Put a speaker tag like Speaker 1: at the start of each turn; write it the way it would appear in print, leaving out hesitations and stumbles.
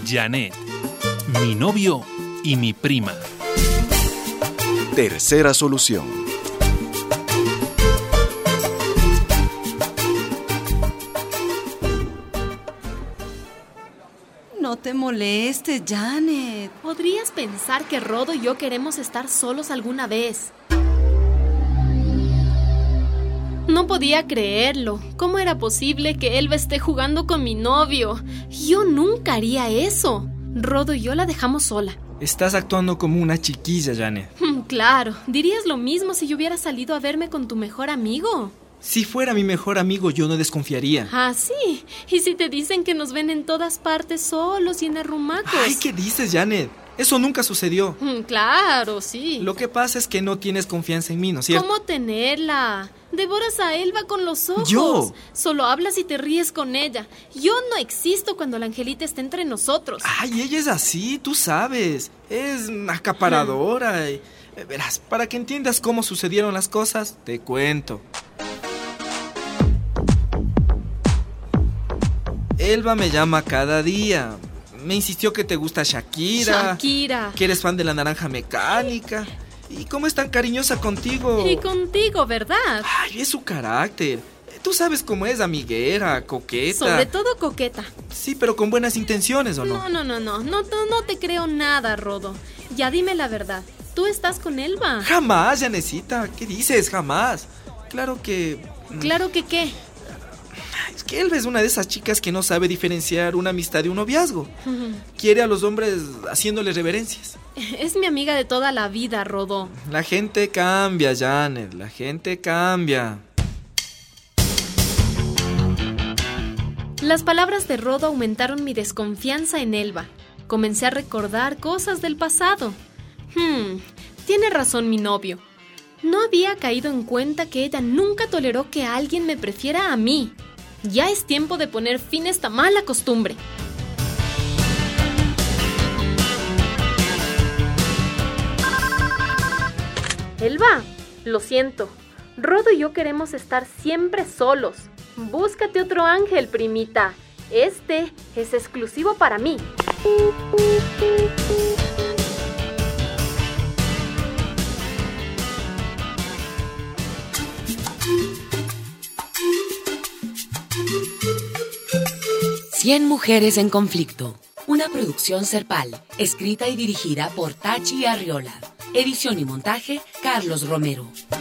Speaker 1: Janet, mi novio y mi prima.
Speaker 2: Tercera solución.
Speaker 3: No te molestes, Janet.
Speaker 4: ¿Podrías pensar que Rodo y yo queremos estar solos alguna vez? No podía creerlo. ¿Cómo era posible que Elba esté jugando con mi novio? Yo nunca haría eso. Rodo y yo la dejamos sola.
Speaker 5: Estás actuando como una chiquilla, Janet.
Speaker 4: Claro, dirías lo mismo si yo hubiera salido a verme con tu mejor amigo.
Speaker 5: Si fuera mi mejor amigo, yo no desconfiaría.
Speaker 4: Ah, sí. ¿Y si te dicen que nos ven en todas partes solos y en arrumacos?
Speaker 5: Ay, ¿qué dices, Janet? Eso nunca sucedió.
Speaker 4: Claro, sí.
Speaker 5: Lo que pasa es que no tienes confianza en mí, ¿no es cierto?
Speaker 4: ¿Cómo tenerla? Devoras a Elba con los ojos.
Speaker 5: ¿Yo?
Speaker 4: Solo hablas y te ríes con ella. Yo no existo cuando la angelita está entre nosotros.
Speaker 5: Ay, ella es así, tú sabes. Es acaparadora. Verás, para que entiendas cómo sucedieron las cosas, te cuento. Elba me llama cada día. Me insistió que te gusta Shakira. Que eres fan de la naranja mecánica. ¿Y cómo es tan cariñosa contigo?
Speaker 4: Y contigo, ¿verdad?
Speaker 5: Ay, es su carácter. Tú sabes cómo es, amiguera, coqueta.
Speaker 4: Sobre todo coqueta.
Speaker 5: Sí, pero con buenas intenciones, ¿o no?
Speaker 4: No te creo nada, Rodo. Ya dime la verdad. ¿Tú estás con Elba?
Speaker 5: Jamás, Janecita. ¿Qué dices? Jamás. Claro que...
Speaker 4: ¿Claro que qué?
Speaker 5: Es que Elba es una de esas chicas que no sabe diferenciar una amistad de un noviazgo. Quiere a los hombres haciéndoles reverencias.
Speaker 4: Es mi amiga de toda la vida, Rodo.
Speaker 5: La gente cambia, Janet. La gente cambia.
Speaker 4: Las palabras de Rodo aumentaron mi desconfianza en Elba. Comencé a recordar cosas del pasado. Tiene razón mi novio. No había caído en cuenta que ella nunca toleró que alguien me prefiera a mí. Ya es tiempo de poner fin a esta mala costumbre. Elba, lo siento. Rodo y yo queremos estar siempre solos. Búscate otro ángel, primita. Este es exclusivo para mí.
Speaker 6: Cien mujeres en conflicto. Una producción Serpal, escrita y dirigida por Tachi Arriola. Edición y montaje, Carlos Romero.